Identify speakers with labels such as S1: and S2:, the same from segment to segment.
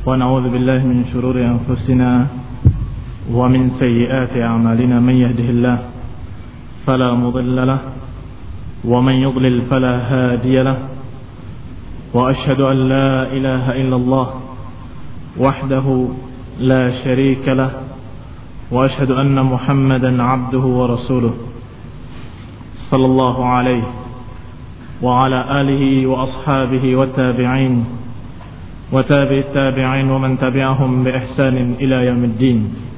S1: ونعوذ بالله من شرور أنفسنا ومن سيئات أعمالنا. من يهده الله فلا مضل له ومن يضلل فلا هادي له، وأشهد أن لا إله إلا الله وحده لا شريك له، وأشهد أن محمدا عبده ورسوله صلى الله عليه وعلى آله وأصحابه والتابعين وتابع التابعين ومن تبعهم بإحسان إلى يوم الدين.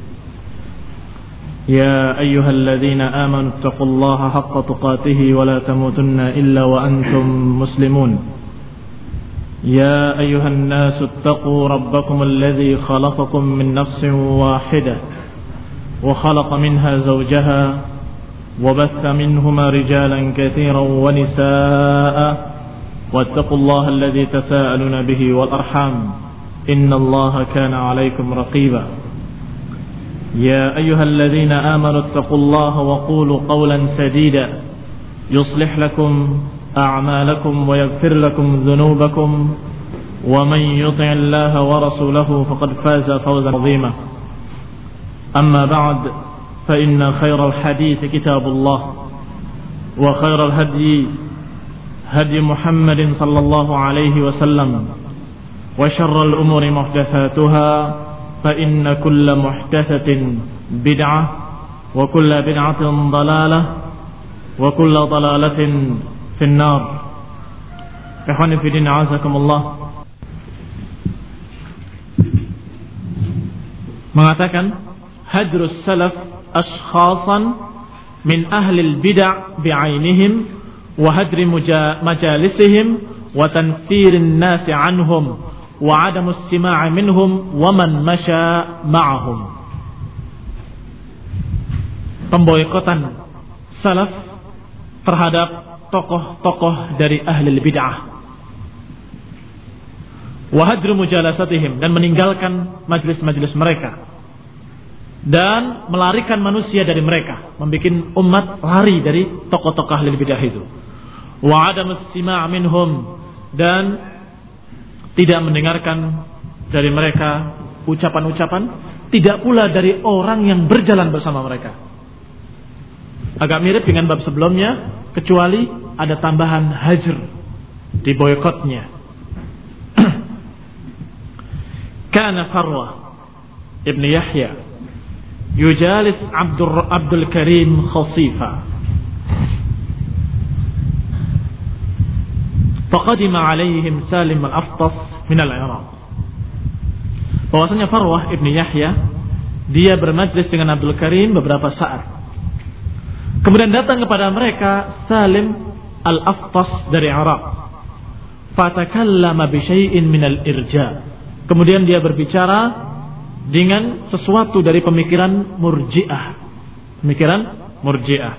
S1: يا أيها الذين آمنوا اتقوا الله حق تقاته ولا تموتن إلا وأنتم مسلمون. يا أيها الناس اتقوا ربكم الذي خلقكم من نفس واحدة وخلق منها زوجها وبث منهما رجالا كثيرا ونساء، واتقوا الله الذي تساءلون به والأرحام إن الله كان عليكم رقيبا. يا أيها الذين آمنوا اتقوا الله وقولوا قولا سديدا يصلح لكم أعمالكم ويغفر لكم ذنوبكم، ومن يطع الله ورسوله فقد فاز فوزا عظيما. أما بعد، فإن خير الحديث كتاب الله، وخير الهدي هدي محمد صلى الله عليه وسلم، وشر الأمور محدثاتها، فإن كل محدثة بدعة، وكل بدعة ضلالة، وكل ضلالة في النار. إخواني في الدين أعزكم الله. Mengatakan hajrus salaf ashkhasan min ahlil bid'ah bi'ainihim wa hadri majalisihim wa tanfirin nasi anhum wa adamus sima'i minhum wa man masya ma'ahum. Pemboikotan salaf terhadap tokoh-tokoh dari ahlil bid'ah, wa hadru mujalasatihim, dan meninggalkan majlis-majlis mereka dan melarikan manusia dari mereka, membuat umat lari dari tokoh-tokoh ahlul bidah itu. Wa adamus sima' minhum, dan tidak mendengarkan dari mereka ucapan-ucapan, tidak pula dari orang yang berjalan bersama mereka. Agak mirip dengan bab sebelumnya, kecuali ada tambahan hajr, di boykotnya. Kana Farwah ibn Yahya yujalis Abdul Karim Khasifa, faqadima alaihim Salim al-Aftas min al-Iraq. Bahwasanya Farwah ibn Yahya, dia bermajlis dengan Abdul Karim beberapa saat. Kemudian datang kepada mereka Salim al-Aftas dari Iraq. Fatakallama bi syai'in min al-irja. Kemudian dia berbicara dengan sesuatu dari pemikiran Murji'ah. Pemikiran Murji'ah.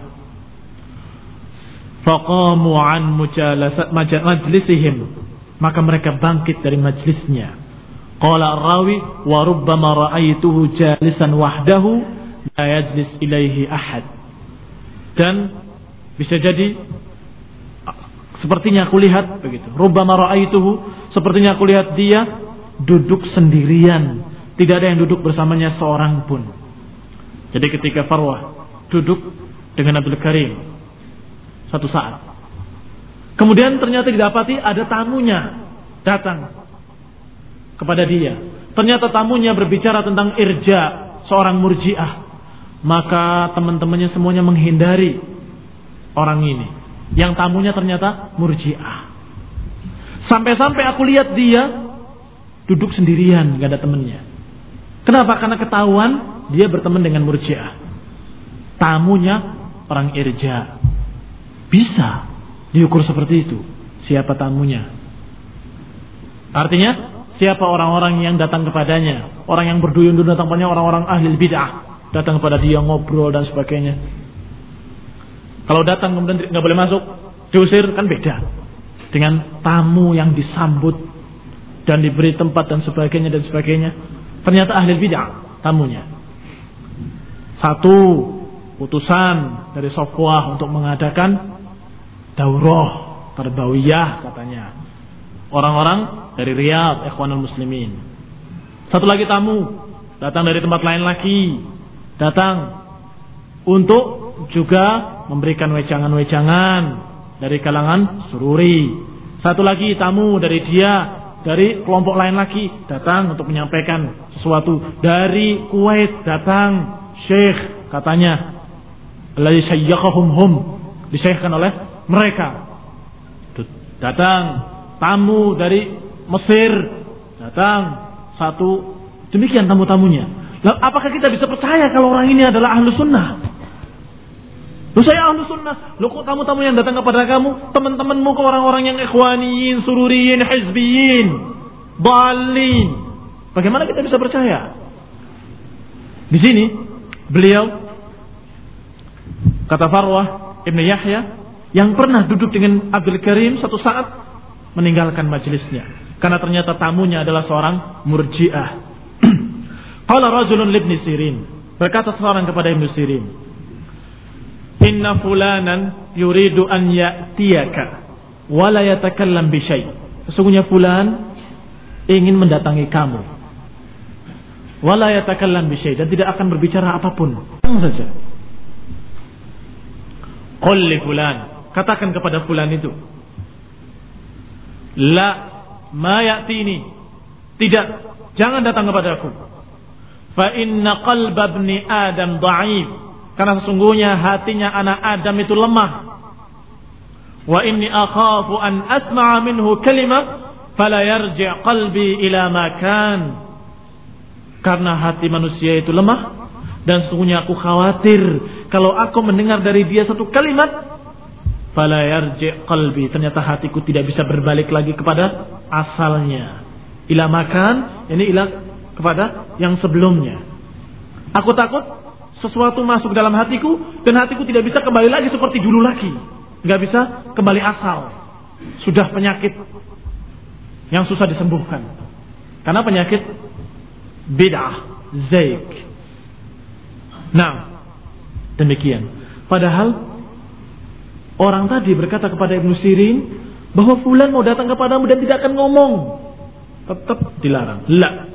S1: Faqamu an majlisihim, maka mereka bangkit dari majlisnya. Qala ar-rawi wa rubbama ra'aituhu jalisan wahdahu la yajlis ilaihi ahad. Dan bisa jadi sepertinya aku lihat begitu. Rubbama ra'aituhu, sepertinya aku lihat dia duduk sendirian, tidak ada yang duduk bersamanya seorang pun. Jadi ketika Farwah duduk dengan Abdul Karim satu saat, kemudian ternyata didapati ada tamunya datang kepada dia. Ternyata tamunya berbicara tentang irja, seorang Murji'ah. Maka teman-temannya semuanya menghindari orang ini, yang tamunya ternyata Murji'ah. Sampai-sampai aku lihat dia duduk sendirian, gak ada temannya. Kenapa? Karena ketahuan dia berteman dengan Murji'ah. Tamunya orang irja. Bisa diukur seperti itu, siapa tamunya. Artinya siapa orang-orang yang datang kepadanya, orang yang berduyun-duyun datang kepadanya, orang-orang ahli bid'ah datang kepada dia, ngobrol dan sebagainya. Kalau datang kemudian gak boleh masuk, diusir, kan beda dengan tamu yang disambut dan diberi tempat dan sebagainya dan sebagainya. Ternyata ahli bid'ah tamunya. Satu utusan dari Safwah untuk mengadakan daurah tarbawiyah katanya. Orang-orang dari Riyadh, Ikhwanul Muslimin. Satu lagi tamu, datang dari tempat lain lagi, datang untuk juga memberikan wejangan-wejangan dari kalangan sururi. Satu lagi tamu dari dari kelompok lain lagi, datang untuk menyampaikan sesuatu. Dari Kuwait datang syekh, katanya alladzi syayyakahum hum, disyekhkan oleh mereka. Datang tamu dari Mesir, datang satu, demikian tamu-tamunya. Lalu apakah kita bisa percaya kalau orang ini adalah ahlu sunnah? Loh, saya ahlu sunnah. Loh, kok tamu-tamu yang datang kepada kamu, teman-temanmu ke orang-orang yang ikhwaniyin, sururiyin, hizbiyin, dhalin. Bagaimana kita bisa percaya? Di sini beliau, kata Farwah Ibn Yahya, yang pernah duduk dengan Abdul Karim, satu saat meninggalkan majelisnya karena ternyata tamunya adalah seorang Murji'ah. Qala rajulun li Ibn Sirin, berkata seorang kepada Ibn Sirin, inna fulanan yuridu an ya'tiyaka wa la yatakallam bi syai'. Sesungguhnya fulan ingin mendatangi kamu, wa la yatakallam bi syai', dan tidak akan berbicara apapun, tenang saja. Qul li fulan, katakan kepada fulan itu, la ma ya'tini, tidak, jangan datang kepadaku. Fa inna qalba ibni Adam dha'if, karena sesungguhnya hatinya anak Adam itu lemah. Wa inni akhafu an asma'a minhu kalimah fala yarji' qalbi ila ma kan, karena hati manusia itu lemah dan sesungguhnya aku khawatir kalau aku mendengar dari dia satu kalimat, fala yarji' qalbi, ternyata hatiku tidak bisa berbalik lagi kepada asalnya. Ila makan, ini ila kepada yang sebelumnya. Aku takut sesuatu masuk dalam hatiku dan hatiku tidak bisa kembali lagi seperti dulu lagi. Enggak bisa kembali asal. Sudah penyakit yang susah disembuhkan. Karena penyakit bid'ah, zaik. Nah, demikian. Padahal orang tadi berkata kepada Ibnu Sirin bahwa fulan mau datang kepadamu dan tidak akan ngomong. Tetap dilarang. La.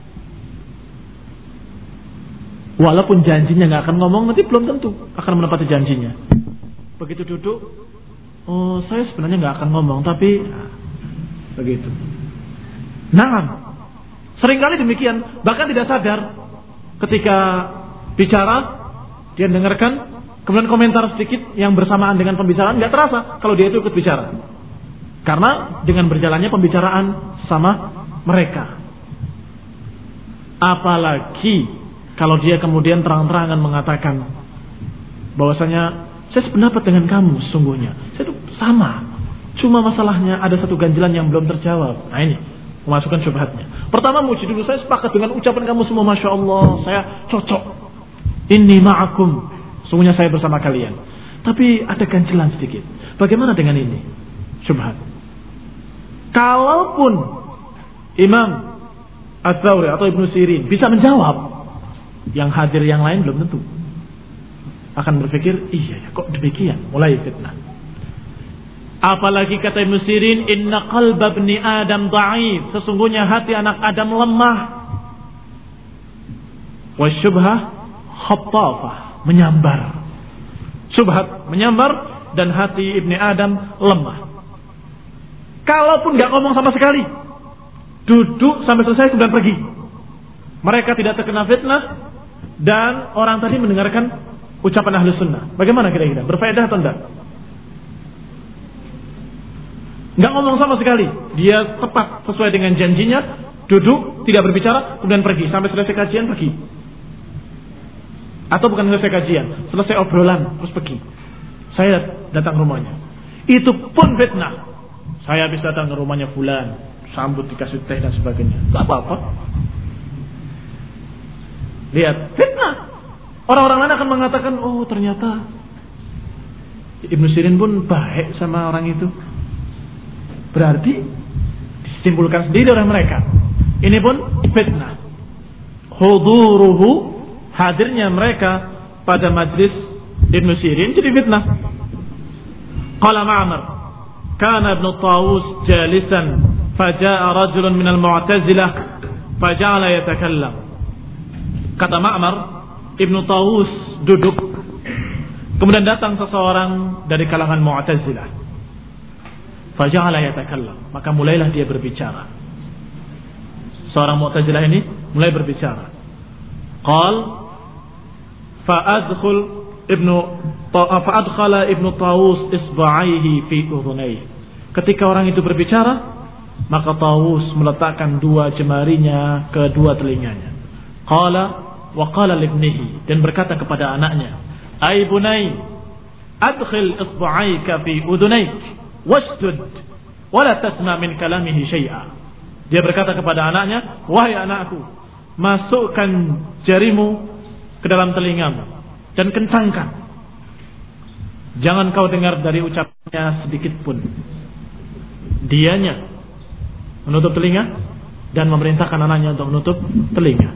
S1: Walaupun janjinya nggak akan ngomong, nanti belum tentu akan menepati janjinya. Begitu duduk, oh saya sebenarnya nggak akan ngomong, tapi begitu. Nah, seringkali demikian. Bahkan tidak sadar ketika bicara, dia dengarkan, kemudian komentar sedikit yang bersamaan dengan pembicaraan, nggak terasa kalau dia itu ikut bicara. Karena dengan berjalannya pembicaraan sama mereka. Apalagi kalau dia kemudian terang-terangan mengatakan bahwasanya saya sependapat dengan kamu sesungguhnya. Saya itu sama. Cuma masalahnya ada satu ganjilan yang belum terjawab. Nah ini, memasukkan syubhatnya. Pertama muji dulu, saya sepakat dengan ucapan kamu semua, Masya Allah, saya cocok. Inni ma'akum, sesungguhnya saya bersama kalian. Tapi ada ganjilan sedikit. Bagaimana dengan ini? Syubhat. Kalaupun Imam Ats-Tsauri atau Ibnu Sirin bisa menjawab, yang hadir yang lain belum tentu akan berpikir, iya ya, kok demikian, mulai fitnah. Apalagi kata Ibnu Sirin, inna qalba ibni Adam dha'if, sesungguhnya hati anak Adam lemah. Wa syubhah khattafah, menyambar. Syubhat menyambar dan hati Ibni Adam lemah. Kalaupun gak ngomong sama sekali, duduk sampai selesai kemudian pergi, mereka tidak terkena fitnah dan orang tadi mendengarkan ucapan ahli sunnah. Bagaimana kira-kira? Berfaedah atau enggak? Enggak ngomong sama sekali, dia tepat sesuai dengan janjinya, duduk, tidak berbicara, kemudian pergi sampai selesai kajian, pergi. Atau bukan selesai kajian, selesai obrolan terus pergi. Saya datang rumahnya, itu pun fitnah. Saya habis datang ke rumahnya fulan, sambut dikasih teh dan sebagainya, enggak apa-apa. Lihat, fitnah. Orang-orang lain akan mengatakan, oh ternyata Ibnu Sirin pun baik sama orang itu. Berarti disimpulkan sendiri oleh mereka. Ini pun fitnah. Huduruhu, hadirnya mereka pada majlis Ibnu Sirin jadi fitnah. Qala Ma'mar, kana Ibnu Tawus jalisan, faja'a rajulun minal Mu'tazilah faja'ala yatakallam. Kata Ma'mar, Ibnu Tawus duduk, kemudian datang seseorang dari kalangan Mu'tazilah. Faja'ala yatakallam, maka mulailah dia berbicara. Seorang Mu'tazilah ini mulai berbicara. Qal fa'adkhala Ibnu Tawus isba'aihi fi udhunayhi. Ketika orang itu berbicara, maka Tawus meletakkan dua jemarinya ke dua telinganya. Qala wa qala libnihi, dan berkata kepada anaknya, "Ai bunai, adkhil isba'aika fi udhunayk wasdud wa la tasma' min kalamihi syai'a." Dia berkata kepada anaknya, "Wahai anakku, masukkan jarimu ke dalam telingamu dan kencangkan. Jangan kau dengar dari ucapannya sedikit pun." Dianya menutup telinga dan memerintahkan anaknya untuk menutup telinga.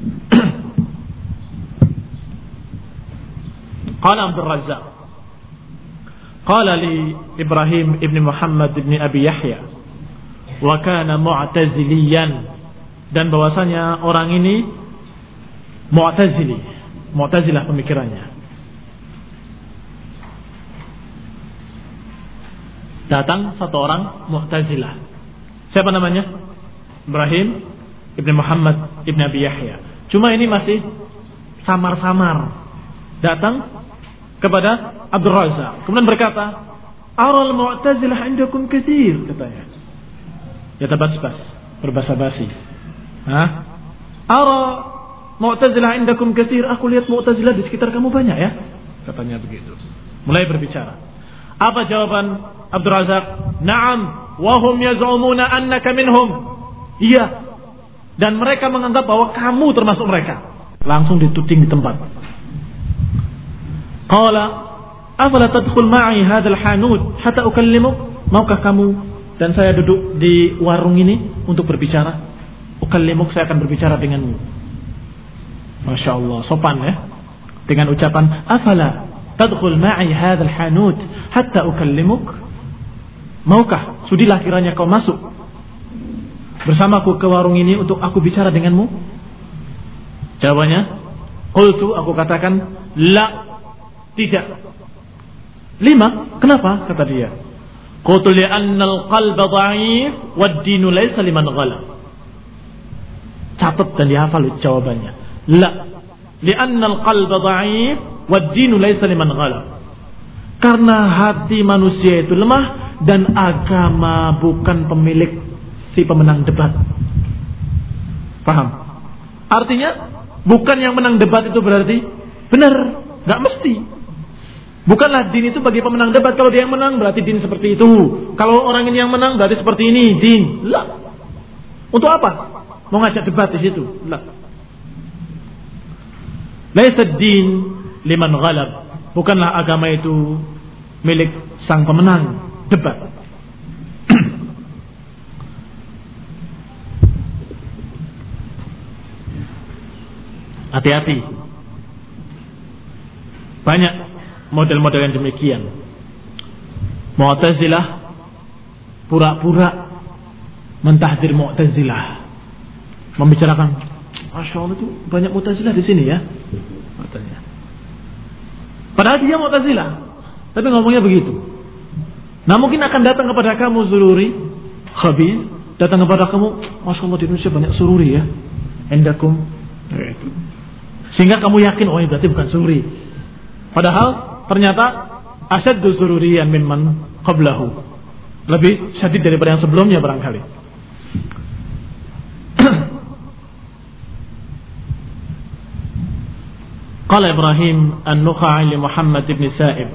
S1: Qala Abdul Razzaq, qala li Ibrahim ibn Muhammad ibn Abi Yahya, wa kana mu'taziliyan, dan bahwasanya orang ini Mu'tazilah pemikirannya. Datang satu orang Mu'tazilah. Siapa namanya? Ibrahim ibn Muhammad ibn Abi Yahya. Cuma ini masih samar-samar. Datang kepada Abdul Razzaq, kemudian berkata, "Aral Mu'tazilah indakum katsir," katanya. Ya tabasbas, berbasa-basi. Ara Mu'tazilah indakum katsir, aku lihat Mu'tazilah di sekitar kamu banyak ya, katanya begitu. Mulai berbicara. Apa jawaban Abdul Razzaq? "Na'am, wa hum yaz'umuna annaka minhum." Iya, dan mereka menganggap bahwa kamu termasuk mereka. Langsung dituding di tempat. Qala afala tadkhul ma'i hadzal hanut hatta ukallimuk? Maukah kamu dan saya duduk di warung ini untuk berbicara? Ukallimuk, saya akan berbicara denganmu. Masya Allah, sopan ya, dengan ucapan afala tadkhul ma'i hadzal hanut hatta ukallimuk? Maukah, sudilah kiranya kau masuk bersamaku ke warung ini untuk aku bicara denganmu? Jawabannya, qultu, aku katakan, la, tidak. Lima, kenapa? Kata dia, qultu li'anna al-qalba dha'if wad-dinu laysa liman ghalab. Catat dan dihafal jawabannya. La, li'anna al-qalba dha'if wad-dinu laysa liman ghalab. Karena hati manusia itu lemah dan agama bukan pemilik si pemenang debat. Paham? Artinya bukan yang menang debat itu berarti benar, enggak mesti. Bukanlah din itu bagi pemenang debat. Kalau dia yang menang berarti din seperti itu. Kalau orang ini yang menang berarti seperti ini din. Lah. Untuk apa? Mau ngajak debat di situ? Lah. Laisa din liman ghalab. Bukanlah agama itu milik sang pemenang debat. Hati-hati. Banyak model-model yang demikian. Mu'tazilah pura-pura mentahdir Mu'tazilah, membicarakan, Masya Allah itu banyak Mu'tazilah di sini ya, katanya. Padahal dia Mu'tazilah, tapi ngomongnya begitu. Nah mungkin akan datang kepada kamu sururi, khabir, datang kepada kamu, Masya Allah di Indonesia banyak sururi ya, endakum, sehingga kamu yakin, oh ini berarti bukan sururi. Padahal ternyata asyaddu sururiyan mimman qablahu, lebih syadid daripada yang sebelumnya barangkali. Qala Ibrahim an-Nukhai li Muhammad ibn Sa'ib,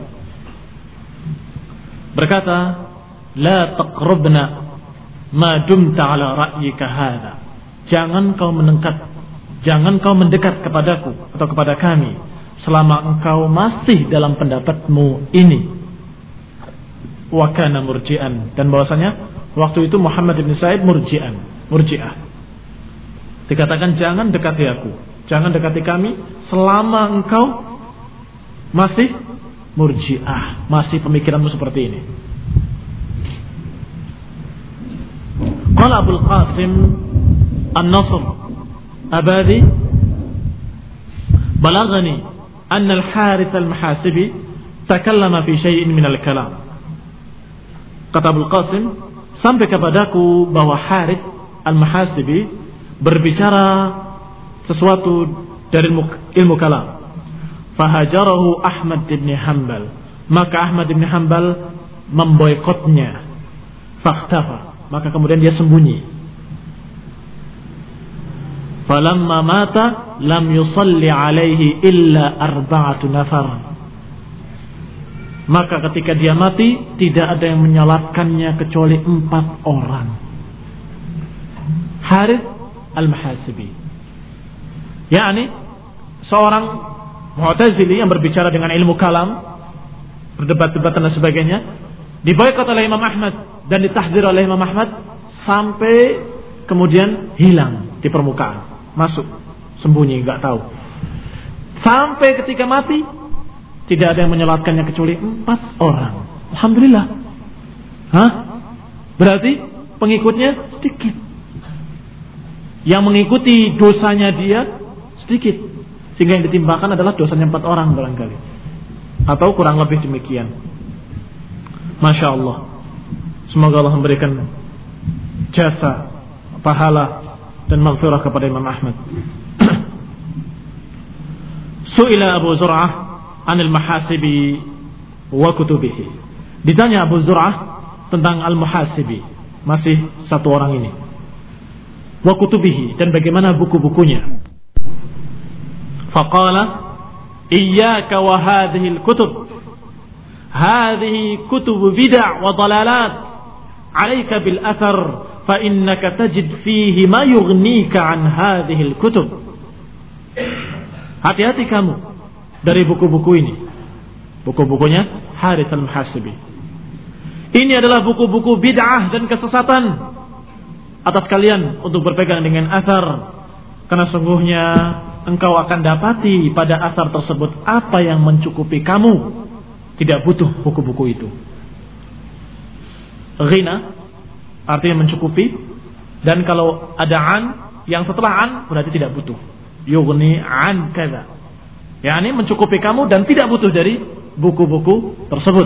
S1: berkata, la taqrabna ma dumta ala ra'yika hadha. Jangan kau mendekat kepadaku atau kepada kami selama engkau masih dalam pendapatmu ini. Wa kana murji'an, dan bahwasanya waktu itu Muhammad bin Sa'ib murji'ah. Dikatakan jangan dekati aku, jangan dekati kami selama engkau masih murji'ah, masih pemikiranmu seperti ini. Qala Abul Qasim An-Nasr Abadi, balagani anna al-Harith al-Muhasibi takallama fi syai'in min al-kalam. Kata Abul Qasim, sampai kepadaku bahwa Harith al-Muhasibi berbicara sesuatu dari ilmu kalam. Fahajarahu Ahmad bin Hanbal, maka Ahmad bin Hanbal memboikotnya. Fakhtafa, maka kemudian dia sembunyi. Falamma mata lam yusalli alaihi illa 4 nafar. Maka ketika dia mati tidak ada yang menyalatkannya kecuali 4 orang. Harith al-Muhasibi, yakni seorang Mu'tazili yang berbicara dengan ilmu kalam, berdebat-debatan dan sebagainya, diboikot oleh Imam Ahmad dan ditahdzir oleh Imam Ahmad sampai kemudian hilang di permukaan, masuk sembunyi, enggak tahu. Sampai ketika mati tidak ada yang menyelatkannya kecuali 4 orang. Alhamdulillah. Berarti pengikutnya sedikit. Yang mengikuti dosanya dia sedikit. Sehingga yang ditimbangkan adalah dosanya 4 orang barangkali, atau kurang lebih demikian. Masya Allah. Semoga Allah memberikan jasa, pahala dan maghfirah kepada Imam Ahmad. Su'ila Abu Zur'ah anil Muhasibi wa kutubihi. Ditanya Abu Zur'ah tentang Al-Muhasibi, masih 1 orang ini. Wa kutubihi, dan bagaimana buku-bukunya. Faqala iyyaka wa hadhihi al-kutub, hadhihi kutub bid'ah wa dalalat, 'alaika bil athar fa innaka tajid fihi ma yughnika 'an hadhihi al-kutub. Hati-hati kamu dari buku-buku ini. Buku-bukunya Harith al-Muhasibi. Ini adalah buku-buku bid'ah dan kesesatan. Atas kalian untuk berpegang dengan athar, karena sungguhnya engkau akan dapati pada asar tersebut apa yang mencukupi kamu. Tidak butuh buku-buku itu. Ghina artinya mencukupi, dan kalau ada an yang setelah an berarti tidak butuh. Yughni an kadza, yakni mencukupi kamu dan tidak butuh dari buku-buku tersebut.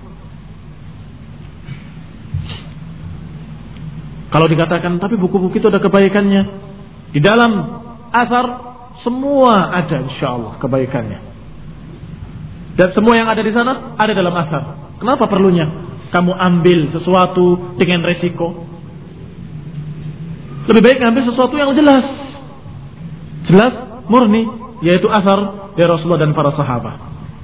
S1: Kalau dikatakan tapi buku-buku itu ada kebaikannya, di dalam asar semua ada insyaallah kebaikannya. Dan semua yang ada di sana ada dalam asar. Kenapa perlunya kamu ambil sesuatu dengan resiko? Lebih baik ambil sesuatu yang jelas. Jelas, murni, yaitu asar dari Rasulullah dan para sahabat.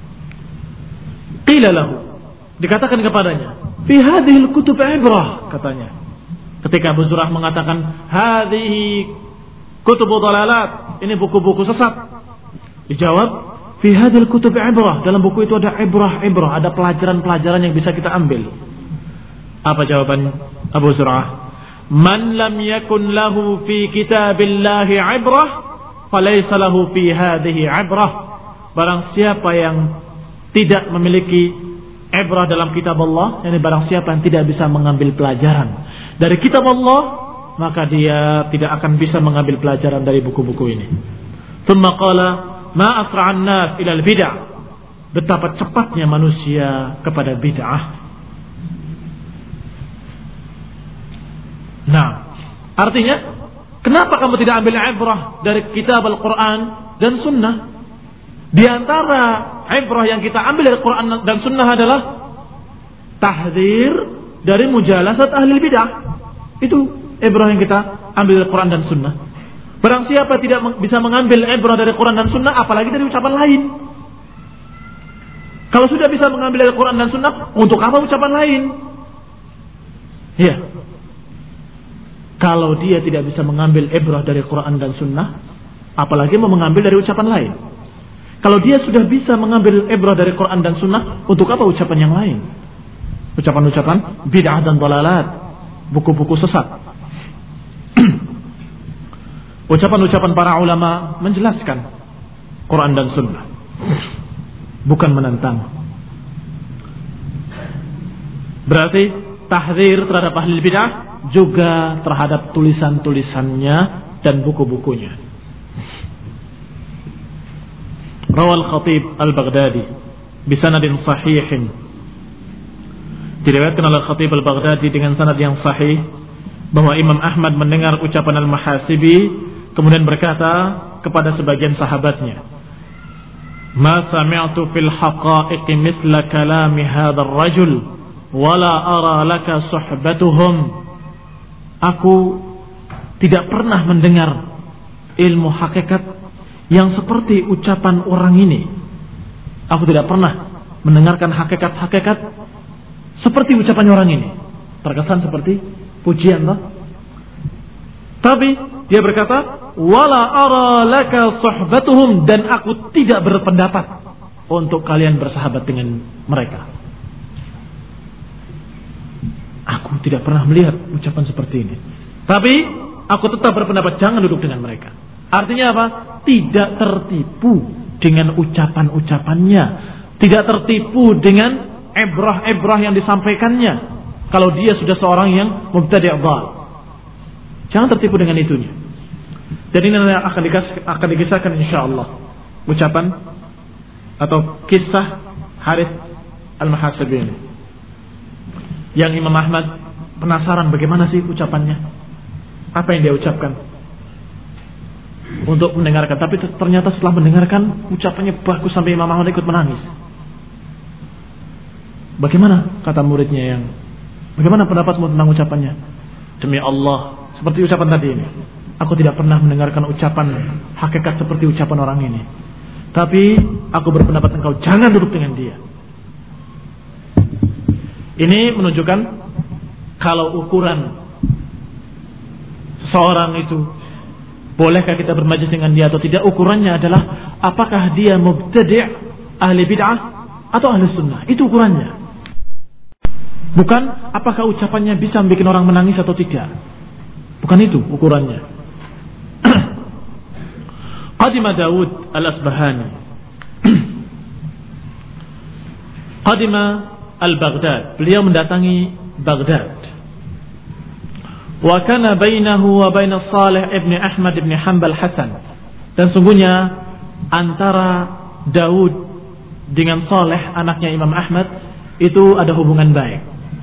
S1: Qila lahu, dikatakan kepadanya, fi hadhil kutub ibrah, katanya. Ketika Abu Zur'ah mengatakan hadhihi kutubu dalalat, ini buku-buku sesat, dijawab fi hadhil kutub ibrah, dalam buku itu ada ibrah, ada pelajaran-pelajaran yang bisa kita ambil. Apa jawaban Abu Zur'ah? Man lam yakun lahu fi kitabillahi ibrah falaysa lahu fi hadhihi ibrah. Barang siapa yang tidak memiliki ibrah dalam kitab Allah, yakni barang siapa yang tidak bisa mengambil pelajaran dari kitab Allah, maka dia tidak akan bisa mengambil pelajaran dari buku-buku ini. Tsumma qala ma asra'an nas ila al-bid'ah. Betapa cepatnya manusia kepada bid'ah. Nah, artinya kenapa kamu tidak ambil ibrah dari kitab Al-Qur'an dan sunnah? Di antara ibrah yang kita ambil dari Quran dan sunnah adalah tahdzir dari mujalasat ahli bid'ah. Itu ibrah yang kita ambil dari Quran dan sunnah. Barang siapa tidak bisa mengambil ibrah dari Quran dan sunnah, apalagi dari ucapan lain. Kalau sudah bisa mengambil dari Quran dan sunnah, untuk apa ucapan lain? Ya. Kalau dia tidak bisa mengambil ibrah dari Quran dan sunnah, apalagi mau mengambil dari ucapan lain. Kalau dia sudah bisa mengambil ibrah dari Quran dan sunnah, untuk apa ucapan yang lain? Ucapan-ucapan bid'ah dan dalalat, buku-buku sesat. Ucapan-ucapan para ulama menjelaskan Quran dan sunnah, bukan menentang. Berarti tahdzir terhadap ahli bid'ah juga terhadap tulisan-tulisannya dan buku-bukunya. Rawal Khatib Al-Baghdadi bisanadin sahihin, diriwayatkan oleh Khatib Al-Baghdadi dengan sanad yang sahih bahwa Imam Ahmad mendengar ucapan Al-Muhasibi kemudian berkata kepada sebagian sahabatnya, "Ma sami'tu fil haqa'iqi mithla kalami hadzal rajul wala ara laka suhbatuhum." Aku tidak pernah mendengar ilmu hakikat yang seperti ucapan orang ini. Aku tidak pernah mendengarkan hakikat-hakikat seperti ucapan orang ini. Terkesan seperti pujian, loh. Tapi dia berkata, "Wala ara laka suhbatuhum," dan aku tidak berpendapat untuk kalian bersahabat dengan mereka. Aku tidak pernah melihat ucapan seperti ini. Tapi aku tetap berpendapat jangan duduk dengan mereka. Artinya apa? Tidak tertipu dengan ucapan-ucapannya, tidak tertipu dengan ibrah-ibrah yang disampaikannya. Kalau dia sudah seorang yang mubtadi' dhal, jangan tertipu dengan itunya. Jadi ini akan dikisahkan insyaallah ucapan atau kisah Harith Al-Muhasibi ini, yang Imam Ahmad penasaran bagaimana sih ucapannya, apa yang dia ucapkan untuk mendengarkan. Tapi ternyata setelah mendengarkan ucapannya bagus sampai Imam Ahmad ikut menangis. Bagaimana kata muridnya yang, bagaimana pendapatmu tentang ucapannya? Demi Allah, seperti ucapan tadi ini, aku tidak pernah mendengarkan ucapan hakikat seperti ucapan orang ini. Tapi aku berpendapat engkau jangan duduk dengan dia. Ini menunjukkan kalau ukuran seseorang itu bolehkah kita bermajlis dengan dia atau tidak, ukurannya adalah apakah dia mubtadi', ahli bid'ah atau ahli sunnah. Itu ukurannya. Bukan apakah ucapannya bisa membuat orang menangis atau tidak. Bukan itu ukurannya. Qadima Daud Al-Asbahani Qadima Al-Baghdad, beliau mendatangi Baghdad. Wa kana bainahu wa baina Salih ibn Ahmad ibn Hanbal Hasan, dan sungguhnya antara Daud dengan Salih anaknya Imam Ahmad itu ada hubungan baik.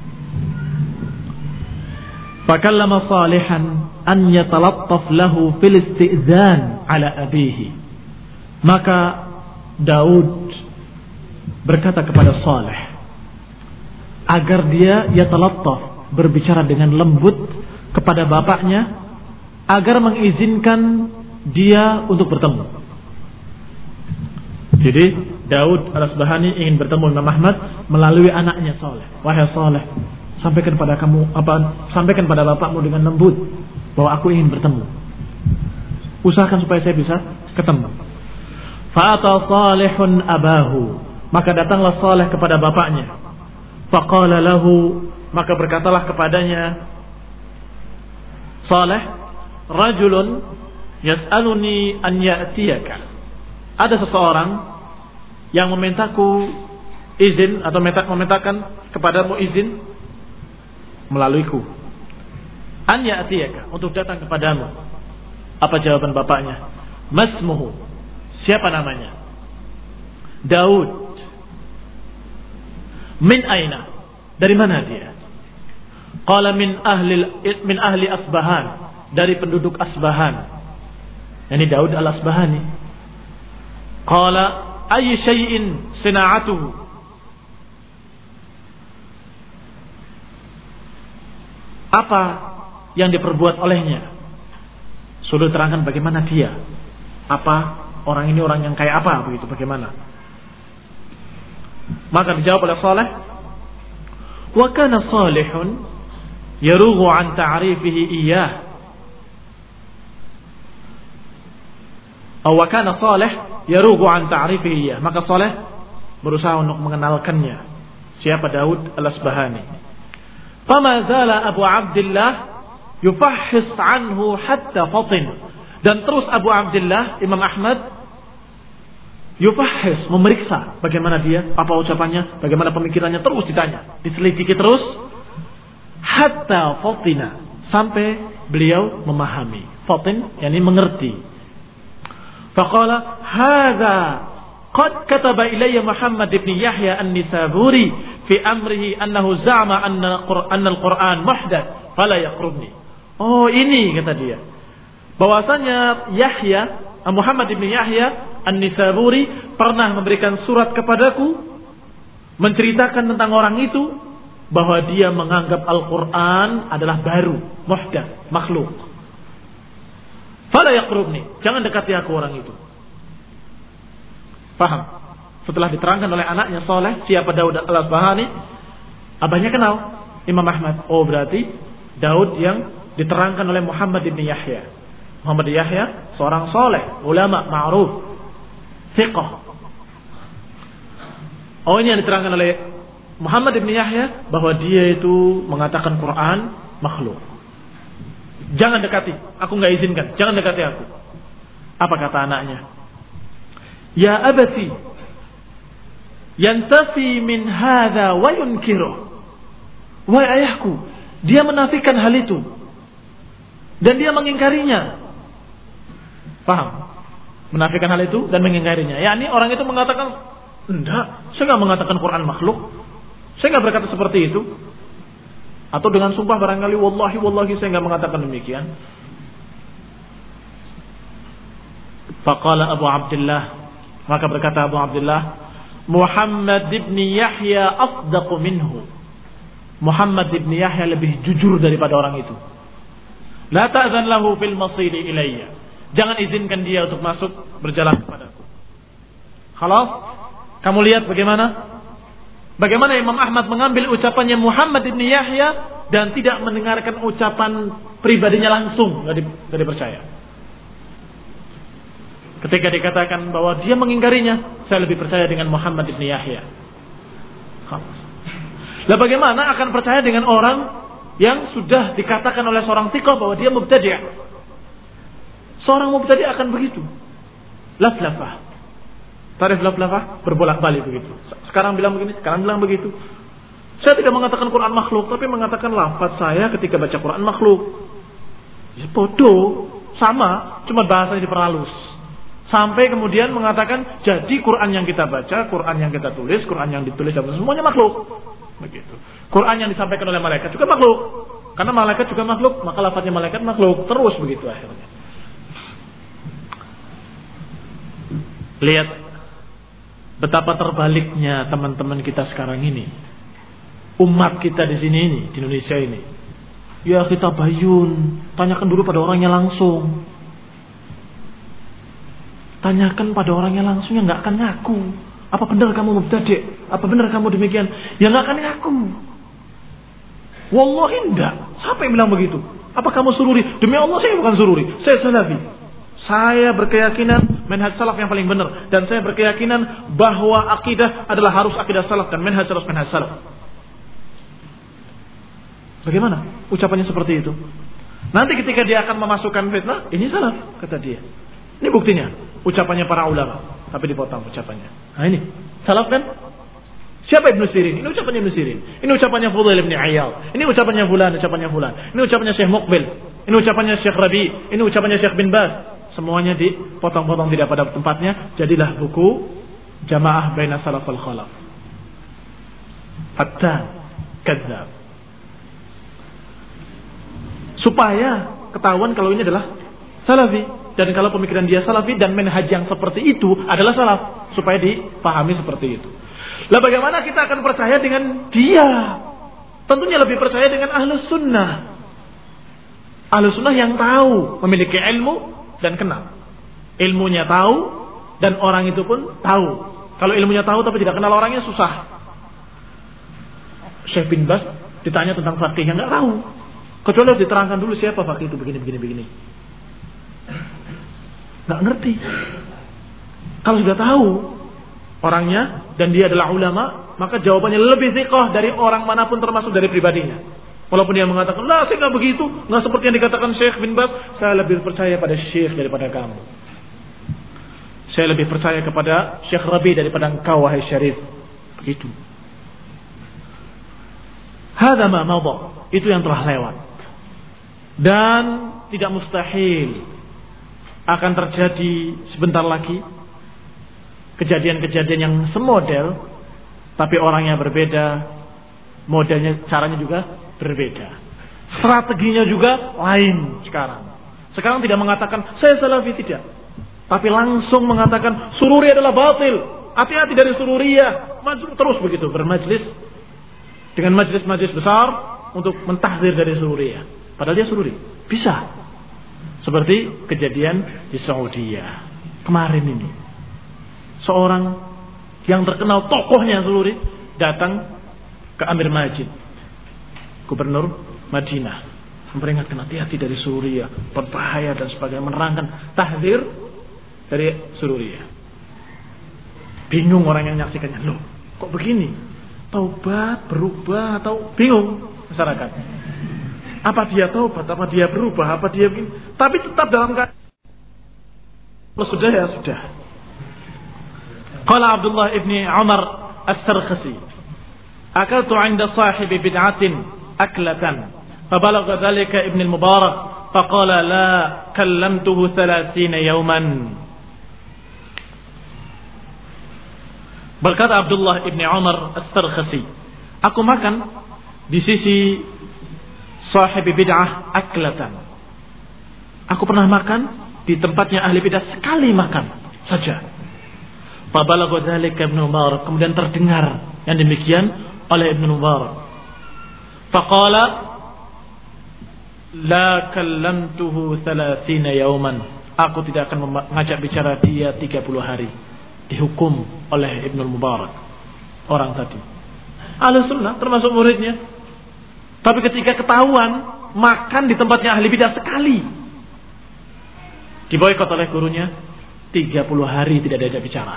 S1: Fakallama Salihan an yatalattaf lahu fil isti'zan ala abihi, maka Daud berkata kepada Salih agar dia yatalattaf, berbicara dengan lembut kepada bapaknya agar mengizinkan dia untuk bertemu. Jadi Daud Al-Asbahani ingin bertemu Imam Ahmad melalui anaknya Saleh. Wahai Saleh, sampaikan pada bapakmu dengan lembut bahwa aku ingin bertemu. Usahakan supaya saya bisa ketemu. Fa'ata Salihun abahu, maka datanglah Saleh kepada bapaknya. Faqala lahu, maka berkatalah kepadanya Saleh, rajulun yas'aluni an ya'tiyaka. Ada seseorang yang memintaku izin atau memintakan kepadamu izin melaluiku. An ya'tiyaka, untuk datang kepadamu. Apa jawaban bapaknya? Masmuhu, siapa namanya? Daud. Min aina, dari mana dia? Qala min ahli Asbahan, dari penduduk Asbahan. Yani Daud Al-Asbahani. Qala ayy syai'in sina'atuhu, apa yang diperbuat olehnya? Sudah terangkan bagaimana dia, apa orang ini orang yang kayak apa begitu, bagaimana? Maka dijawab oleh Saleh, wa kana Salihun yarughu an ta'rifihi iyyah. Wa kana Salih yarughu an ta'rifihi iyyah. Maka Saleh berusaha untuk mengenalkannya siapa Daud Al-Asbahani. Fama zala Abu Abdullah yufahhis anhu hatta fatin, dan terus Abu Abdullah Imam Ahmad yufahhis, memeriksa bagaimana dia, apa ucapannya, bagaimana pemikirannya, terus ditanya, diselidiki terus hatta fatina, sampai beliau memahami. Fatin yakni mengerti. Faqala hadza qad kataba ilayya Muhammad ibn Yahya An-Nisaburi fi amrihi annahu za'ama anna al-Qur'an muhdath fala yaqrubni. Oh, ini kata dia. Bahwasanya Muhammad ibn Yahya An-Nisaburi pernah memberikan surat kepadaku menceritakan tentang orang itu bahwa dia menganggap Al-Quran adalah baru, muhdath, makhluk. Fala yaqrubni, jangan dekati aku orang itu. Paham? Setelah diterangkan oleh anaknya Saleh, siapa Daud Al-Asbahani, abahnya kenal Imam Ahmad. Oh, berarti Daud yang diterangkan oleh Muhammad ibn Yahya. Muhammad ibn Yahya seorang saleh, ulama ma'ruf, thiqah. Oh, ini yang diterangkan oleh Muhammad ibn Yahya bahwa dia itu mengatakan Quran makhluk. Jangan dekati, aku enggak izinkan, jangan dekati aku. Apa kata anaknya? Ya abati, yantafi min hadha wa yunkiruh. Wahai ayahku, dia menafikan hal itu dan dia mengingkarinya. Paham? Menafikan hal itu dan mengingkarinya. Yakni orang itu mengatakan, enggak, saya enggak mengatakan Quran makhluk. Saya enggak berkata seperti itu. Atau dengan sumpah barangkali, wallahi saya enggak mengatakan demikian. Faqala Abu Abdullah, maka berkata Abu Abdullah, Muhammad ibn Yahya afdaqu minhu. Muhammad ibn Yahya lebih jujur daripada orang itu. La ta'zan lahu fil masiri ilayya. Jangan izinkan dia untuk masuk berjalan kepadaku. Khalas? Kamu lihat bagaimana Imam Ahmad mengambil ucapannya Muhammad ibn Yahya dan tidak mendengarkan ucapan pribadinya langsung, enggak dipercaya. Ketika dikatakan bahwa dia mengingkarinya, saya lebih percaya dengan Muhammad ibn Yahya. Lah bagaimana akan percaya dengan orang yang sudah dikatakan oleh seorang thiqah bahwa dia mubtadi'? Seorang mubtadi' akan begitu. Laf-lafah. Tarif laf-lafah berbolak-balik begitu. Sekarang bilang begini, sekarang bilang begitu. Saya tidak mengatakan Quran makhluk, tapi mengatakan lafaz saya ketika baca Quran makhluk. Ya, bodoh, sama, cuma bahasanya diperhalus. Sampai kemudian mengatakan jadi Quran yang kita baca, Quran yang kita tulis, Quran yang ditulis semuanya makhluk. Begitu. Quran yang disampaikan oleh malaikat juga makhluk. Karena malaikat juga makhluk, maka lafaznya malaikat makhluk. Terus begitu akhirnya. Lihat betapa terbaliknya teman-teman kita sekarang ini. Umat kita di sini ini, di Indonesia ini. Ya kita bayun, tanyakan dulu pada orangnya langsung. Tanyakan pada orangnya langsung, yang enggak akan ngaku. Apa benar kamu mubtadi'? Apa benar kamu demikian? Ya enggak akan ngaku. Wallahi enggak. Siapa yang bilang begitu? Apa kamu sururi? Demi Allah saya bukan sururi, saya salafi. Saya berkeyakinan manhaj salaf yang paling benar, dan saya berkeyakinan bahwa akidah adalah harus akidah salaf dan manhaj harus manhaj salaf. Bagaimana ucapannya seperti itu? Nanti ketika dia akan memasukkan fitnah, ini salaf kata dia. Ini buktinya, ucapannya para ulama, tapi dipotong ucapannya. Nah ini salaf kan? Siapa Ibnu Sirin? Ini ucapannya Ibnu Sirin. Ini ucapannya Fudail bin Iyad. Ini ucapannya fulan, ucapannya fulan. Ini ucapannya Syekh Muqbil. Ini ucapannya Syekh Rabi. Ini ucapannya Syekh bin Baz. Semuanya dipotong-potong tidak pada tempatnya. Jadilah buku Jamaah Baina Salaf wal Khalaf. Hatta kadzab. Supaya ketahuan kalau ini adalah salafi, dan kalau pemikiran dia salafi dan manhaj yang seperti itu adalah salaf, supaya dipahami seperti itu. Lah bagaimana kita akan percaya dengan dia? Tentunya lebih percaya dengan Ahlus Sunnah. Ahlus Sunnah yang tahu, memiliki ilmu dan kenal. Ilmunya tahu dan orang itu pun tahu. Kalau ilmunya tahu tapi tidak kenal orangnya susah. Syekh bin Baz ditanya tentang fakih yang enggak tahu. Kecuali diterangkan dulu siapa fakih itu begini. Enggak ngerti. Kalau sudah tahu orangnya dan dia adalah ulama, maka jawabannya lebih thiqah dari orang manapun termasuk dari pribadinya. Walaupun dia mengatakan, lah saya enggak begitu, enggak seperti yang dikatakan Syekh bin Baz, saya lebih percaya pada Syekh daripada kamu. Saya lebih percaya kepada Syekh Rabi daripada engkau wahai Syarif. Begitu. Hadza ma madha, itu yang telah lewat. Dan tidak mustahil akan terjadi sebentar lagi kejadian-kejadian yang semodel, tapi orangnya berbeda, modelnya, caranya juga berbeda, strateginya juga lain. Sekarang tidak mengatakan saya salafi, tidak, tapi langsung mengatakan sururi adalah batil, hati-hati dari sururiyah, terus begitu bermajlis dengan majlis-majlis besar untuk mentahdir dari sururiyah, padahal dia sururi. Bisa seperti kejadian di Saudi kemarin ini, seorang yang terkenal tokohnya sururi datang ke Amir Majid, gubernur Madinah, memperingatkan hati-hati dari sururiyah, berbahaya dan sebagainya, menerangkan tahdir dari sururiyah. Bingung orang yang menyaksikannya, loh kok begini? Taubat, berubah, atau bingung masyarakat? Apa dia taubat, apa dia berubah, apa dia begini? Tapi tetap dalam keadaan. Sudah ya sudah. Qala Abdullah ibni Umar as-Sarkhasi, akaltu 'inda sahibi bid'atin aklatan, fabalagha dhalika ibn al-Mubarak, faqala la kallamtuhu 30 yawman. Berkata Abdullah ibni Umar as-Sarkhasi, aku makan di sisi sahibi bid'ah aklatan. Aku pernah makan di tempatnya ahli bid'ah, sekali makan saja. Fabalagha dzalika Ibnu Mubarak, kemudian terdengar yang demikian oleh Ibnu Mubarak. Faqala la kallamtuhu 30 yawman. Aku tidak akan mengajak bicara dia 30 hari. Dihukum oleh Ibnu Mubarak, orang tadi. Ahlus sunnah termasuk muridnya. Tapi ketika ketahuan makan di tempatnya ahli bidah sekali, diboikot oleh gurunya, 30 hari tidak diajak bicara.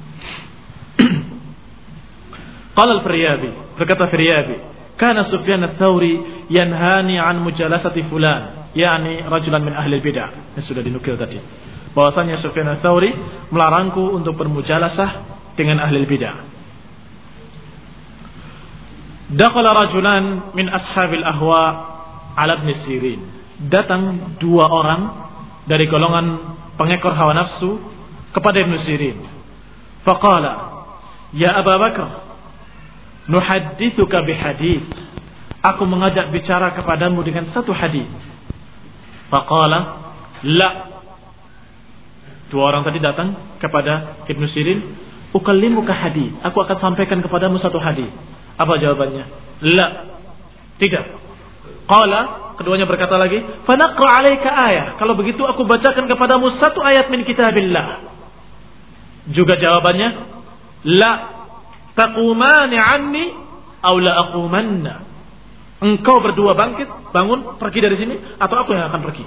S1: Qala al-Firyabi, berkata Firyabi, kana Sufyan ats-Tsauri yanhani an mujalasati fulan, yakni rajulan min ahli bidah. Ini sudah dinukil tadi, bahwasanya Sufyan ats-Tsauri melarangku untuk bermujalasah dengan ahli bidah. Dakhala rajulan min ashabil ahwa ala Ibn Sirin. Datang dua orang dari golongan pengekor hawa nafsu kepada Ibn Sirin. Faqala, ya Abu Bakar, nuhaddithuka bihadits. Aku mengajak bicara kepadamu dengan satu hadis. Faqala, la. Dua orang tadi datang kepada Ibn Sirin, ukallimuka hadits. Aku akan sampaikan kepadamu satu hadis. Apa jawabannya? La, tidak. Qala, keduanya berkata lagi, fanaqra 'alaika ayah. Kalau begitu aku bacakan kepadamu satu ayat min kitabillah. Juga jawabannya, la taqumani 'anni aw la aqumanna. Engkau berdua bangkit, bangun, pergi dari sini, atau aku yang akan pergi.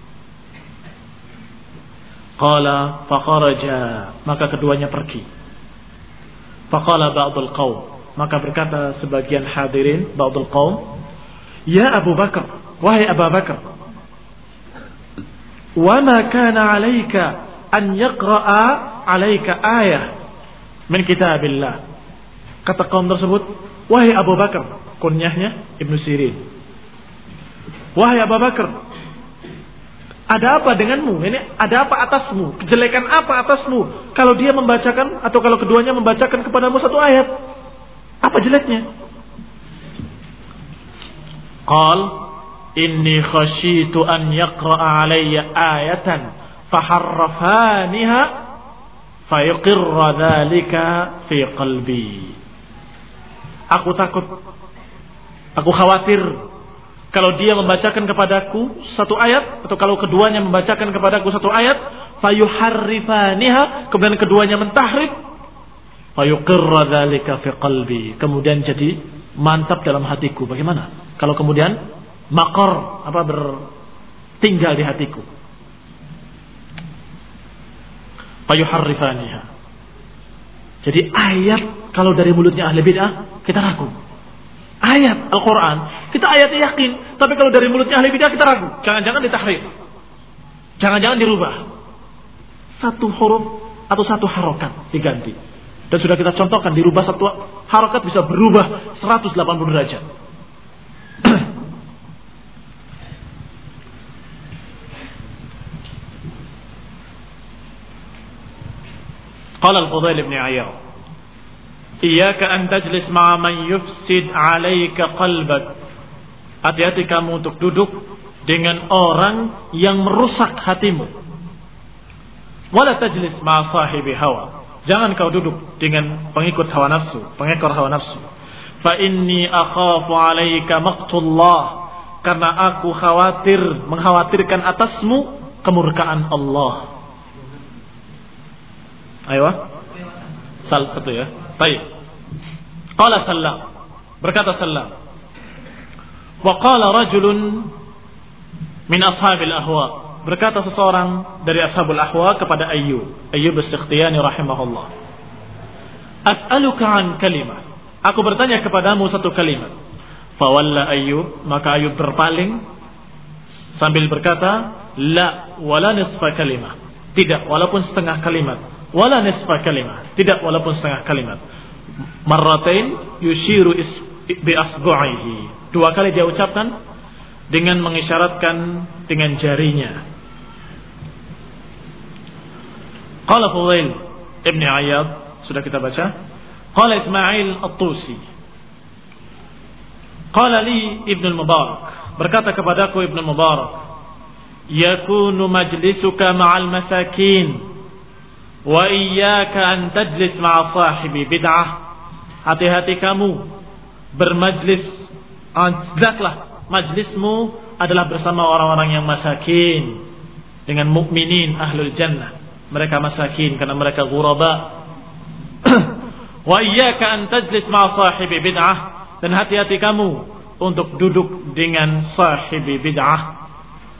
S1: Qala fakharaja, maka keduanya pergi. Faqala ba'dul qaum, maka berkata sebagian hadirin, ba'dul qaum, ya Abu Bakar, wahai Abu Bakar, wa ma kana 'alaika an yaqra'a 'alaika ayah min kitabillah. Kata kaum tersebut, wahai Abu Bakar, kunyahnya Ibnu Sirin, wahai Abu Bakar, ada apa denganmu? Ini ada apa atasmu? Kejelekan apa atasmu? Kalau dia membacakan, atau kalau keduanya membacakan kepadamu satu ayat, apa jeleknya? Qal, inni khasyitu an yaqra'a alayya ayatan faharrafaniha fayuqirra dhalika fi qalbi. Aku takut, aku khawatir kalau dia membacakan kepadaku satu ayat, atau kalau keduanya membacakan kepadaku satu ayat, fayuharrifaniha, kemudian keduanya mentahrif, fayuqirra dzalika fi qalbi, kemudian jadi mantap dalam hatiku. Bagaimana kalau kemudian maqar, bertinggal di hatiku? Fayuharrifaniha. Jadi ayat kalau dari mulutnya ahli bid'ah kita ragu. Ayat Al-Quran kita ayatnya yakin, tapi kalau dari mulutnya ahli bid'ah kita ragu. Jangan-jangan ditahrif, jangan-jangan dirubah, satu huruf atau satu harokat diganti. Dan sudah kita contohkan, dirubah satu harokat bisa berubah 180 derajat. Qala al-Fudail ibn Iyad, iyyaka an tajlis ma'a man yufsid 'alaika qalbak. Hati-hati kamu untuk duduk dengan orang yang merusak hatimu. Wala tajlis ma'a sahibi hawa. Jangan kau duduk dengan pengikut hawa nafsu, pengekor hawa nafsu. Fa inni akhafu 'alaika maqtullah. Karena aku mengkhawatirkan atasmu kemurkaan Allah. Ayo. Betul ya. Baik. Qala sallam. Berkata sallam. Wa qala rajulun min ashabil ahwa. Berkata seseorang dari ashabul ahwa kepada Ayyub as-Sikhtiyani rahimahullah. As'aluka an kalimah. Aku bertanya kepadamu satu kalimat. Fawalla Ayyub, maka Ayyub berpaling sambil berkata, la wala nisfa kalimah. Tidak walaupun setengah kalimat. Wala nisfa kalimah, tidak walaupun setengah kalimat. Marratain yushiru bi asbu'ihi. 2 kali dia ucapkan dengan mengisyaratkan dengan jarinya. Qala Fudail ibn Iyad, sudah kita baca. Qala Ismail at-Tusi, qala li Ibn al-Mubarak, berkata kepadaku Ibn al-Mubarak, yakunu majlisuka ma'al masakin wa iyyaka an tajlis ma'a sahibi bid'ah. Hati-hati kamu bermajlis, hendaklah majlismu adalah bersama orang-orang yang masakin, dengan mukminin ahlul jannah. Mereka masakin karena mereka ghuraba. Wa iyyaka an tajlis ma'a sahibi bid'ah, dan hati-hati kamu untuk duduk dengan sahibi bid'ah.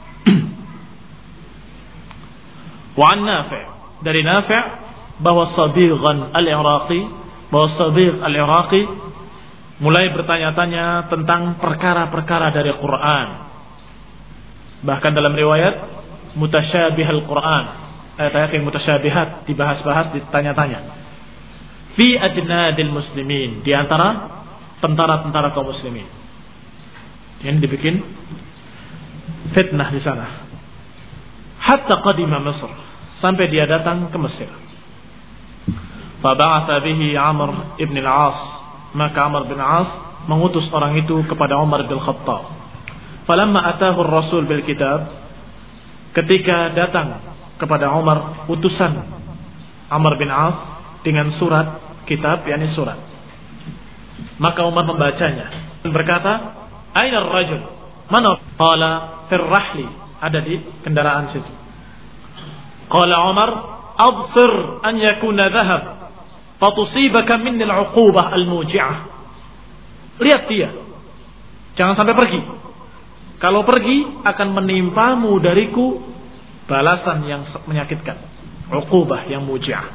S1: Wa an Nafi', dari Nafi' bahwa Sabighan al-Iraqi, bahwa Sabigh al-Iraqi mulai bertanya-tanya tentang perkara-perkara dari Quran. Bahkan dalam riwayat mutasyabih al-Quran, ayat-ayat yang mutasyabihat dibahas-bahas, ditanya-tanya. Fi ajnadil muslimin, di antara tentara-tentara kaum muslimin. Yang dibikin fitnah di sana. Hatta qadima Mesir, sampai dia datang ke Mesir. Faba'atha bihi Amr ibn al-As, maka Amr bin As mengutus orang itu kepada Umar bin Khattab. Falamma atahu ar-Rasul bil kitab, ketika datang kepada Umar utusan Amr bin As dengan surat kitab, yakni surat, maka Umar membacanya dan berkata, "Aina ar-rajul?" Mana? Qala fir rahli, ada di kendaraan situ. Qala Umar, "Absir an yakuna dhahab fatusibaka minni al-'uqubah al-muji'ah." Lihat dia, jangan sampai pergi. Kalau pergi akan menimpamu dariku balasan yang menyakitkan, 'uqubah yang muji'ah.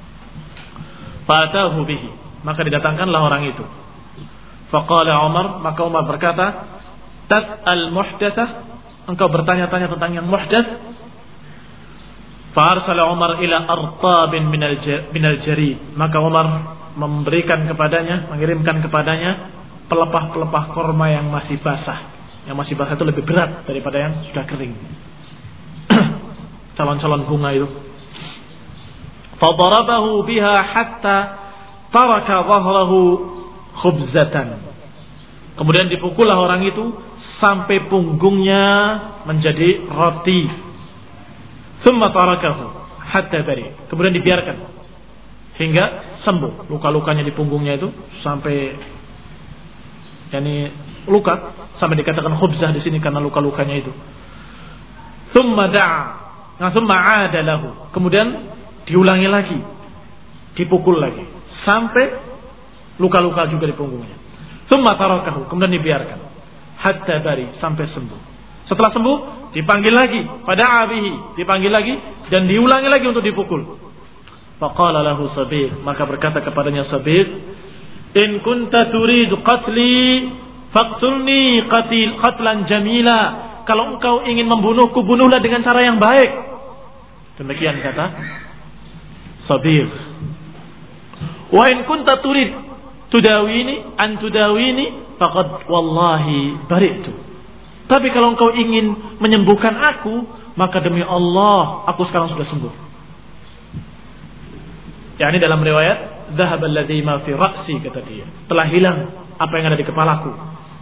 S1: Fatahu bihi, maka didatangkanlah orang itu. Faqala Umar, maka Umar berkata, "Tas'al muhdatsah, engkau bertanya-tanya tentang yang muhdatsah?" Fa'arsala Umar ila artabin minal jarid, maka Umar mengirimkan kepadanya pelepah-pelepah korma yang masih basah. Yang masih basah itu lebih berat daripada yang sudah kering. Calon-calon bunga itu. Fadarabahu biha hatta taraka dhahrahu khubzatan. Kemudian dipukullah orang itu sampai punggungnya menjadi roti. Thumma tarakahu hatta bari. Kemudian dibiarkan hingga sembuh. Luka-lukanya di punggungnya itu sampai, yakni luka, sampai dikatakan khubzah di sini karena luka-lukanya itu. Thumma da'a, thumma 'ada lahu. Kemudian diulangi lagi, dipukul lagi sampai luka-luka juga di punggungnya. Thumma tarakahu, kemudian dibiarkan hatta bari, sampai sembuh. Setelah sembuh dipanggil lagi, pada abihi, dipanggil lagi dan diulangi lagi untuk dipukul. Faqala lahu Sabir, maka berkata kepadanya Sabir, "In kunta turidu qatli faqtulni qatlan jamila." Kalau engkau ingin membunuhku, bunuhlah dengan cara yang baik. Demikian kata Sabir. Wa in kunta turid tudawini faqad wallahi bari'tu. Tapi kalau engkau ingin menyembuhkan aku, maka demi Allah aku sekarang sudah sembuh. yakni dalam riwayat dhahaba alladhi ma fi ra'si, kata dia, telah hilang apa yang ada di kepalaku.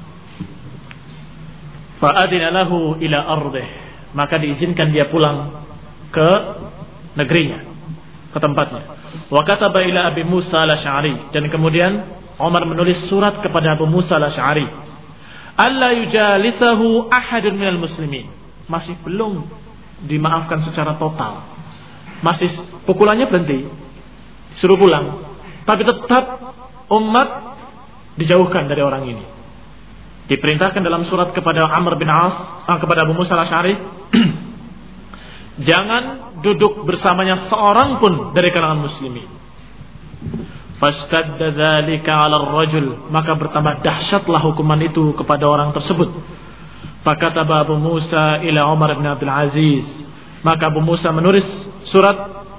S1: Fa adina lahu ila ardih, maka diizinkan dia pulang ke negerinya, ke tempatnya. Wa kataba ila Abi Musa al-Asy'ari, dan kemudian Umar menulis surat kepada Abu Musa al-Asy'ari, alla yujalisahu ahadun minal muslimin. Masih belum dimaafkan secara total, masih pukulannya berhenti, suruh pulang, tapi tetap umat dijauhkan dari orang ini. Diperintahkan dalam surat kepada Amr bin As, kepada Abu Musa al-Asy'ari, jangan duduk bersamanya seorang pun dari kalangan muslimin. Fastadda dzalika 'ala ar-rajul, maka bertambah dahsyatlah hukuman itu kepada orang tersebut. Fakataba Abu Musa ila Umar bin Abdul Aziz, maka Abu Musa menulis surat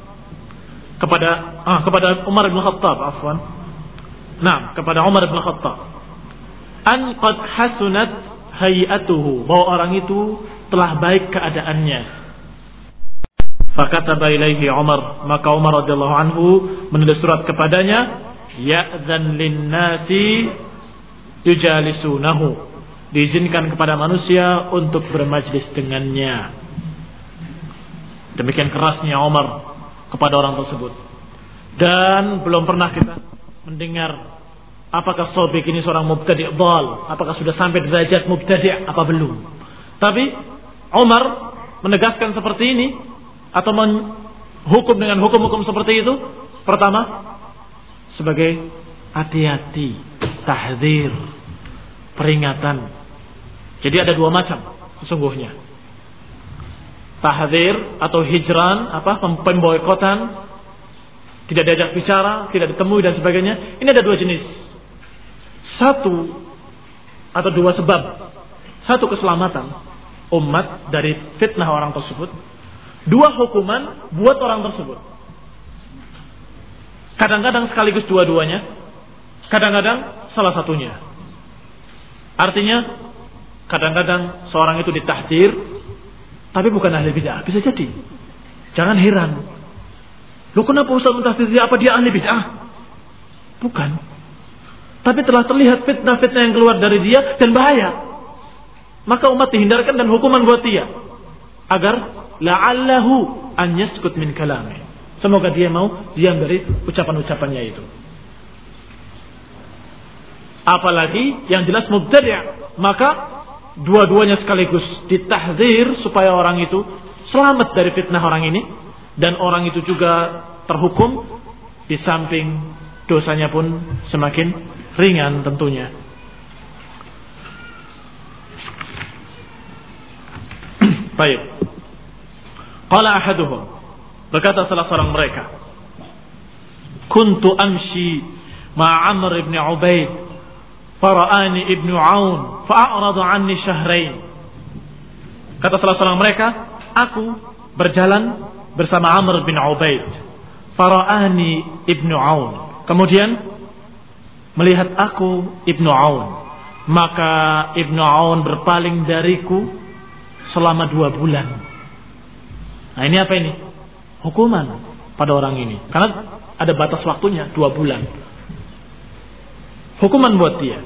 S1: kepada Umar bin Khattab, kepada Umar bin Khattab, an qad hasunat hay'atuhu, bahwa orang itu telah baik keadaannya. Fakataba ilaihi Umar, maka Umar radhiyallahu anhu menulis surat kepadanya, ya'dzan lin-nasi yujalisunahu, diizinkan kepada manusia untuk bermajlis dengannya. Demikian kerasnya Umar kepada orang tersebut. Dan belum pernah kita mendengar apakah Sobik ini seorang mubtadi' dhal, apakah sudah sampai derajat mubtadi' apa belum. Tapi Umar menegaskan seperti ini, atau menghukum dengan hukum-hukum seperti itu, pertama sebagai hati-hati, tahdzir, peringatan. Jadi ada dua macam sesungguhnya. Tahdzir atau hijran, pemboikotan, tidak diajak bicara, tidak ditemui dan sebagainya. Ini ada dua jenis. Satu atau dua sebab. Satu, keselamatan umat dari fitnah orang tersebut. Dua, hukuman buat orang tersebut. Kadang-kadang sekaligus dua-duanya, kadang-kadang salah satunya. Artinya kadang-kadang seorang itu ditahdir tapi bukan ahli bid'ah, bisa jadi. Jangan heran, lu kenapa Ustaz mentahdir dia, apa dia ahli bid'ah? Bukan. Tapi telah terlihat fitnah-fitnah yang keluar dari dia dan bahaya, maka umat dihindarkan dan hukuman buat dia, agar la'allahu an yaskut min kalami, semoga dia mau diam dari ucapan-ucapannya itu. Apalagi yang jelas mubtadi', maka dua-duanya sekaligus ditahdzir supaya orang itu selamat dari fitnah orang ini, dan orang itu juga terhukum, di samping dosanya pun semakin ringan tentunya. Baik. Qala ahaduhum, berkata salah seorang mereka, kuntu amshi ma Amr ibn Ubaid fara'ani ibnu Aun fa'aradu anni syahrain. Kata salah seorang mereka, aku berjalan bersama Amr bin Ubaid, fara'ani ibnu Aun, kemudian melihat aku ibnu Aun, maka ibnu Aun berpaling dariku selama 2 bulan. Nah ini apa ini? Hukuman pada orang ini, karena ada batas waktunya 2 bulan. Hukuman buat dia.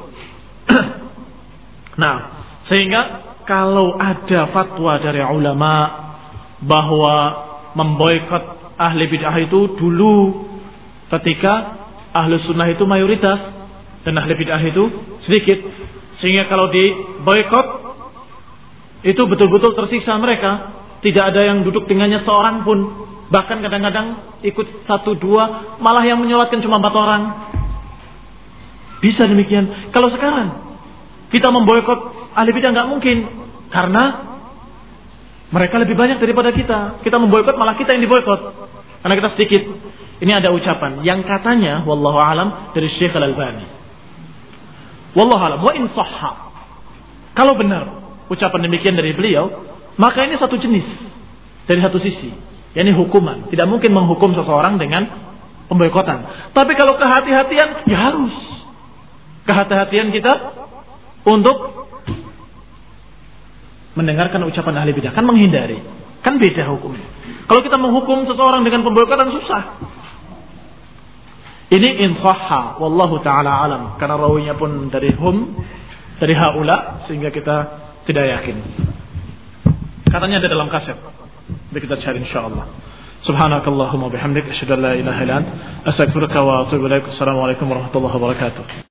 S1: Nah, sehingga kalau ada fatwa dari ulama bahwa memboikot ahli bid'ah itu dulu ketika ahli sunnah itu mayoritas dan ahli bid'ah itu sedikit, sehingga kalau diboikot itu betul-betul tersisa mereka, tidak ada yang duduk dengannya seorang pun, bahkan kadang-kadang ikut 1-2, malah yang menyolatkan cuma 4 orang. Bisa demikian. Kalau sekarang kita memboikot ahli bidah nggak mungkin, karena mereka lebih banyak daripada kita. Kita memboikot, malah kita yang diboikot karena kita sedikit. Ini ada ucapan yang katanya wallahu alam dari Syekh Al-Albani. Wallahu alam wa in sahha. Kalau benar ucapan demikian dari beliau, maka ini satu jenis dari satu sisi, yakni hukuman. Tidak mungkin menghukum seseorang dengan pemboikotan. Tapi kalau kehati-hatian, ya harus kehati-hatian kita untuk mendengarkan ucapan ahli bidah, kan menghindari, kan beda hukumnya. Kalau kita menghukum seseorang dengan pemboikotan susah, Ini insahha, wallahu taala alam, karena rawinya pun dari haula, sehingga kita tidak yakin. Katanya ada dalam kaset. Jadi kita cari insyaallah. Subhanakallahumma bihamdik asyhadu an la ilaha illa anta astaghfiruka wa atubu ilaik. Assalamualaikum warahmatullahi wabarakatuh.